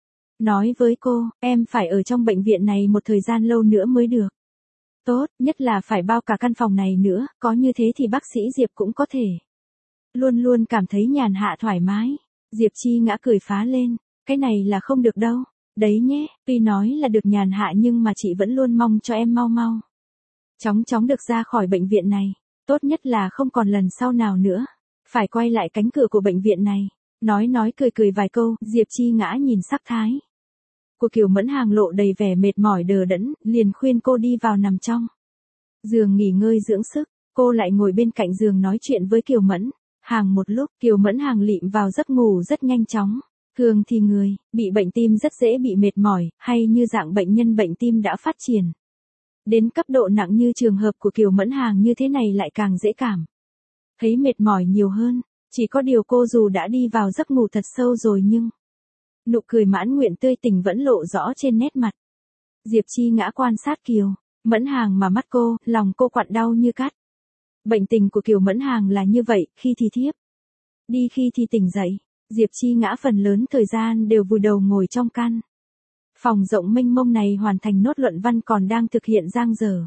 nói với cô, em phải ở trong bệnh viện này một thời gian lâu nữa mới được. Tốt, nhất là phải bao cả căn phòng này nữa, có như thế thì bác sĩ Diệp cũng có thể luôn luôn cảm thấy nhàn hạ thoải mái. Diệp Chi Ngã cười phá lên, cái này là không được đâu. Đấy nhé, tuy nói là được nhàn hạ nhưng mà chị vẫn luôn mong cho em mau mau chóng chóng được ra khỏi bệnh viện này. Tốt nhất là không còn lần sau nào nữa phải quay lại cánh cửa của bệnh viện này. Nói nói cười cười vài câu, Diệp Chi Ngã nhìn sắc thái của Kiều Mẫn Hàng lộ đầy vẻ mệt mỏi đờ đẫn, liền khuyên cô đi vào nằm trong giường nghỉ ngơi dưỡng sức. Cô lại ngồi bên cạnh giường nói chuyện với Kiều Mẫn Hàng một lúc. Kiều Mẫn Hàng lịm vào giấc ngủ rất nhanh chóng. Thường thì người bị bệnh tim rất dễ bị mệt mỏi, hay như dạng bệnh nhân bệnh tim đã phát triển đến cấp độ nặng như trường hợp của Kiều Mẫn Hàng như thế này lại càng dễ cảm thấy mệt mỏi nhiều hơn. Chỉ có điều cô dù đã đi vào giấc ngủ thật sâu rồi nhưng nụ cười mãn nguyện tươi tỉnh vẫn lộ rõ trên nét mặt. Diệp Chi Ngã quan sát Kiều Mẫn Hàng mà mắt cô, lòng cô quặn đau như cắt. Bệnh tình của Kiều Mẫn Hàng là như vậy, khi thì thiếp đi khi thì tỉnh dậy. Diệp Chi Ngã phần lớn thời gian đều vùi đầu ngồi trong căn phòng rộng mênh mông này hoàn thành nốt luận văn còn đang thực hiện dang dở.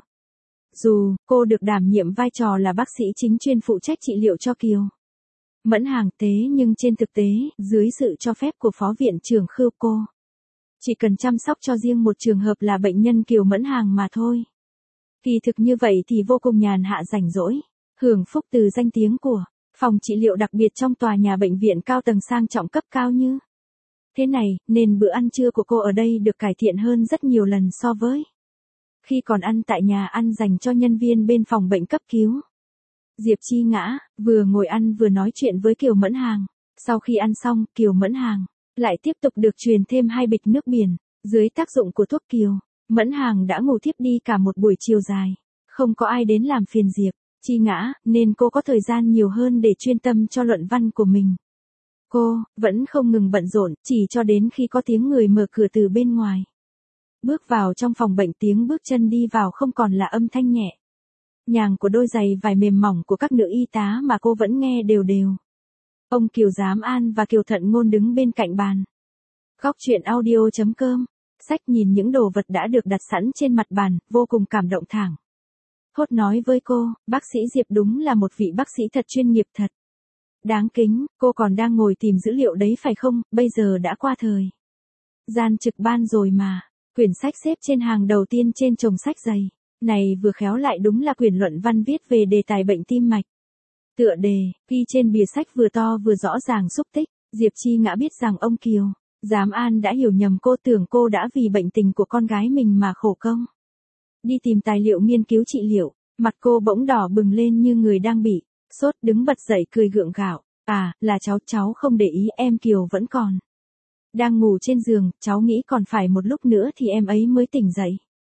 Dù cô được đảm nhiệm vai trò là bác sĩ chính chuyên phụ trách trị liệu cho Kiều Mẫn Hàng, thế nhưng trên thực tế, dưới sự cho phép của Phó Viện trưởng Khưu, cô chỉ cần chăm sóc cho riêng một trường hợp là bệnh nhân Kiều Mẫn Hàng mà thôi. Kỳ thực như vậy thì vô cùng nhàn hạ rảnh rỗi, hưởng phúc từ danh tiếng của phòng trị liệu đặc biệt trong tòa nhà bệnh viện cao tầng sang trọng cấp cao như thế này, nên bữa ăn trưa của cô ở đây được cải thiện hơn rất nhiều lần so với khi còn ăn tại nhà ăn dành cho nhân viên bên phòng bệnh cấp cứu. Diệp Chi Ngã vừa ngồi ăn vừa nói chuyện với Kiều Mẫn Hàng. Sau khi ăn xong, Kiều Mẫn Hàng lại tiếp tục được truyền thêm hai bịch nước biển. Dưới tác dụng của thuốc, Kiều Mẫn Hàng đã ngủ thiếp đi cả một buổi chiều dài. Không có ai đến làm phiền Diệp Chi Ngã, nên cô có thời gian nhiều hơn để chuyên tâm cho luận văn của mình. Cô vẫn không ngừng bận rộn, chỉ cho đến khi có tiếng người mở cửa từ bên ngoài. Bước vào trong phòng bệnh, tiếng bước chân đi vào không còn là âm thanh nhẹ nhàng của đôi giày vải mềm mỏng của các nữ y tá mà cô vẫn nghe đều đều. Ông Kiều Giám An và Kiều Thận Ngôn đứng bên cạnh bàn. Góc truyện audio chấm com. Sách nhìn những đồ vật đã được đặt sẵn trên mặt bàn, vô cùng cảm động thẳng thốt nói với cô, bác sĩ Diệp đúng là một vị bác sĩ thật chuyên nghiệp, thật đáng kính. Cô còn đang ngồi tìm dữ liệu đấy phải không? Bây giờ đã qua thời gian trực ban rồi mà. Quyển sách xếp trên hàng đầu tiên trên chồng sách dày này vừa khéo lại đúng là quyển luận văn viết về đề tài bệnh tim mạch. Tựa đề ghi trên bìa sách vừa to vừa rõ ràng xúc tích. Diệp Chi Ngã biết rằng ông Kiều Giám An đã hiểu nhầm cô, tưởng cô đã vì bệnh tình của con gái mình mà khổ công đi tìm tài liệu nghiên cứu trị liệu. Mặt cô bỗng đỏ bừng lên như người đang bị sốt, đứng bật dậy cười gượng gạo. À, là cháu, cháu không để ý, em Kiều vẫn còn đang ngủ trên giường, cháu nghĩ còn phải một lúc nữa thì em ấy mới tỉnh dậy.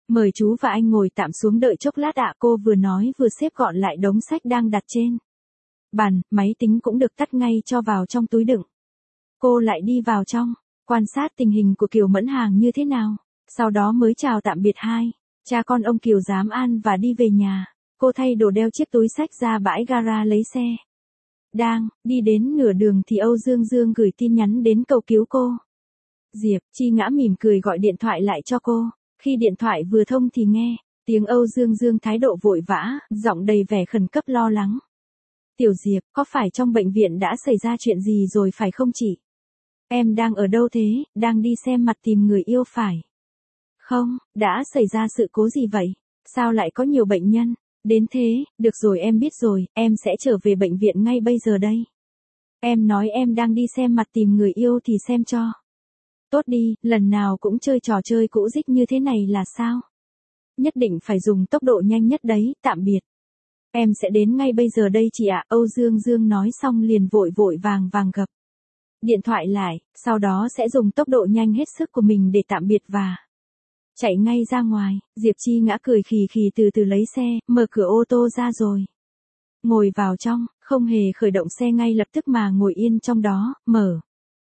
Mời chú và anh ngồi tạm xuống đợi chốc lát ạ, cô vừa nói vừa xếp gọn lại đống sách đang đặt trên bàn, máy tính cũng được tắt ngay cho vào trong túi đựng. Cô lại đi vào trong, quan sát tình hình của Kiều Mẫn Hàng như thế nào, sau đó mới chào tạm biệt hai cha con ông Kiều Giám An và đi về nhà. Cô thay đồ đeo chiếc túi xách ra bãi gara lấy xe. Đang đi đến nửa đường thì Âu Dương Dương gửi tin nhắn đến cầu cứu cô. Diệp Chi Ngã mỉm cười gọi điện thoại lại cho cô. Khi điện thoại vừa thông thì nghe tiếng Âu Dương Dương thái độ vội vã, giọng đầy vẻ khẩn cấp lo lắng. Tiểu Diệp, có phải trong bệnh viện đã xảy ra chuyện gì rồi phải không chị? Em đang ở đâu thế, đang đi xem mặt tìm người yêu phải? Không, đã xảy ra sự cố gì vậy? Sao lại có nhiều bệnh nhân? Đến thế, được rồi em biết rồi, em sẽ trở về bệnh viện ngay bây giờ đây. Em nói em đang đi xem mặt tìm người yêu thì xem cho. Tốt đi, lần nào cũng chơi trò chơi cũ dích như thế này là sao? Nhất định phải dùng tốc độ nhanh nhất đấy, tạm biệt. Em sẽ đến ngay bây giờ đây chị ạ, Âu Dương Dương nói xong liền vội vội vàng vàng gập điện thoại lại, sau đó sẽ dùng tốc độ nhanh hết sức của mình để tạm biệt và chạy ngay ra ngoài. Diệp Chi Ngã cười khì khì từ từ lấy xe, mở cửa ô tô ra rồi ngồi vào trong, không hề khởi động xe ngay lập tức mà ngồi yên trong đó, mở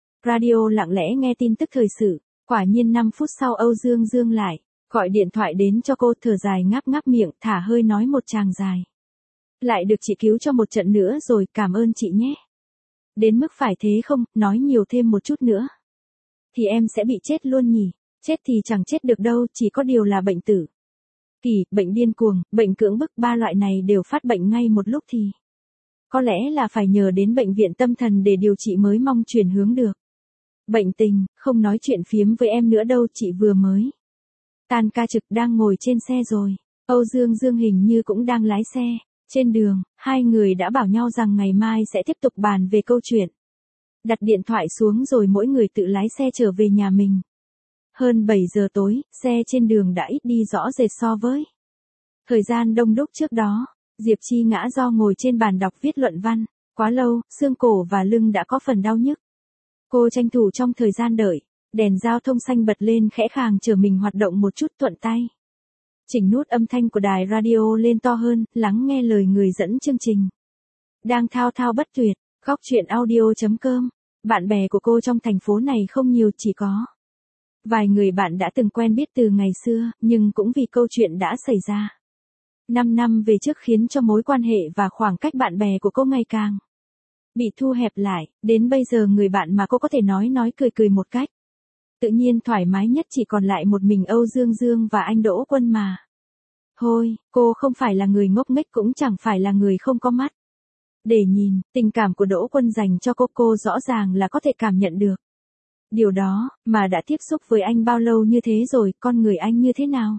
radio lặng lẽ nghe tin tức thời sự. Quả nhiên năm phút sau Âu Dương Dương lại gọi điện thoại đến cho cô, thở dài ngáp ngáp miệng, thả hơi nói một tràng dài. Lại được chị cứu cho một trận nữa rồi, cảm ơn chị nhé. Đến mức phải thế không, nói nhiều thêm một chút nữa thì em sẽ bị chết luôn nhỉ? Chết thì chẳng chết được đâu, chỉ có điều là bệnh tử kỳ, bệnh điên cuồng, bệnh cưỡng bức, ba loại này đều phát bệnh ngay một lúc thì có lẽ là phải nhờ đến bệnh viện tâm thần để điều trị mới mong chuyển hướng được. Bệnh tình, không nói chuyện phiếm với em nữa đâu, chị vừa mới tan ca trực đang ngồi trên xe rồi. Âu Dương Dương hình như cũng đang lái xe. Trên đường, hai người đã bảo nhau rằng ngày mai sẽ tiếp tục bàn về câu chuyện. Đặt điện thoại xuống rồi mỗi người tự lái xe trở về nhà mình. Hơn bảy giờ tối, xe trên đường đã ít đi rõ rệt so với thời gian đông đúc trước đó. Diệp Chi Ngã do ngồi trên bàn đọc viết luận văn quá lâu, xương cổ và lưng đã có phần đau nhức. Cô tranh thủ trong thời gian đợi, đèn giao thông xanh bật lên khẽ khàng chờ mình hoạt động một chút, thuận tay chỉnh nút âm thanh của đài radio lên to hơn, lắng nghe lời người dẫn chương trình đang thao thao bất tuyệt. Góc truyện audio chấm com. Bạn bè của cô trong thành phố này không nhiều, chỉ có vài người bạn đã từng quen biết từ ngày xưa, nhưng cũng vì câu chuyện đã xảy ra năm năm về trước khiến cho mối quan hệ và khoảng cách bạn bè của cô ngày càng bị thu hẹp lại. Đến bây giờ người bạn mà cô có thể nói nói cười cười một cách tự nhiên thoải mái nhất chỉ còn lại một mình Âu Dương Dương và anh Đỗ Quân mà. Thôi, cô không phải là người ngốc nghếch, cũng chẳng phải là người không có mắt để nhìn. Tình cảm của Đỗ Quân dành cho cô, cô rõ ràng là có thể cảm nhận được điều đó, mà đã tiếp xúc với anh bao lâu như thế rồi, con người anh như thế nào,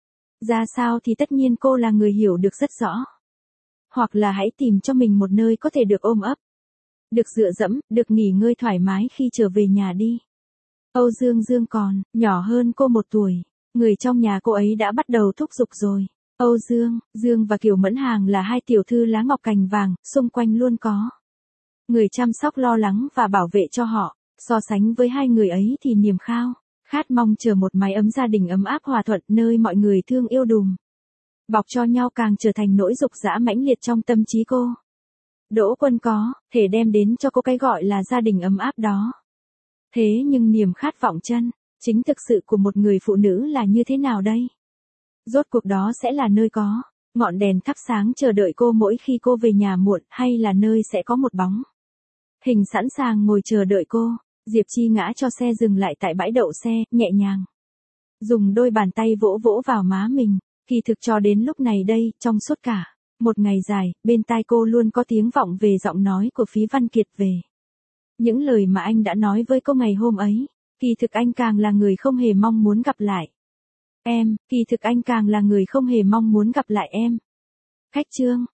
ra sao thì tất nhiên cô là người hiểu được rất rõ. Hoặc là hãy tìm cho mình một nơi có thể được ôm ấp, được dựa dẫm, được nghỉ ngơi thoải mái khi trở về nhà đi. Âu Dương Dương còn nhỏ hơn cô một tuổi, người trong nhà cô ấy đã bắt đầu thúc giục rồi. Âu Dương Dương và Kiều Mẫn Hàng là hai tiểu thư lá ngọc cành vàng, xung quanh luôn có người chăm sóc lo lắng và bảo vệ cho họ. So sánh với hai người ấy thì niềm khao khát mong chờ một mái ấm gia đình ấm áp hòa thuận, nơi mọi người thương yêu đùm bọc cho nhau, càng trở thành nỗi dục dã mãnh liệt trong tâm trí cô. Đỗ Quân có thể đem đến cho cô cái gọi là gia đình ấm áp đó. Thế nhưng niềm khát vọng chân chính thực sự của một người phụ nữ là như thế nào đây? Rốt cuộc đó sẽ là nơi có ngọn đèn thắp sáng chờ đợi cô mỗi khi cô về nhà muộn, hay là nơi sẽ có một bóng hình sẵn sàng ngồi chờ đợi cô? Diệp Chi Ngã cho xe dừng lại tại bãi đậu xe, nhẹ nhàng dùng đôi bàn tay vỗ vỗ vào má mình. Kỳ thực cho đến lúc này đây, trong suốt cả một ngày dài, bên tai cô luôn có tiếng vọng về giọng nói của Phí Văn Kiệt về những lời mà anh đã nói với cô ngày hôm ấy. Kỳ thực anh càng là người không hề mong muốn gặp lại em, kỳ thực anh càng là người không hề mong muốn gặp lại em. Khách chương